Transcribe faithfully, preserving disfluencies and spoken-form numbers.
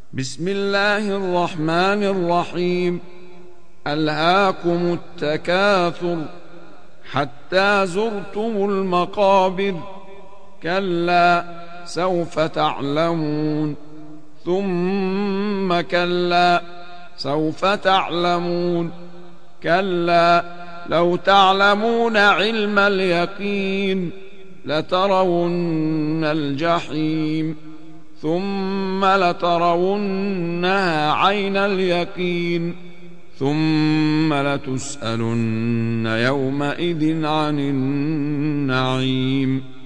بسم الله الرحمن الرحيم. ألهاكم التكاثر حتى زرتم المقابر، كلا سوف تعلمون ثم كلا سوف تعلمون، كلا لو تعلمون علم اليقين لترون الجحيم ثم لترونها عين اليقين ثم لتسألن يومئذ عن النعيم.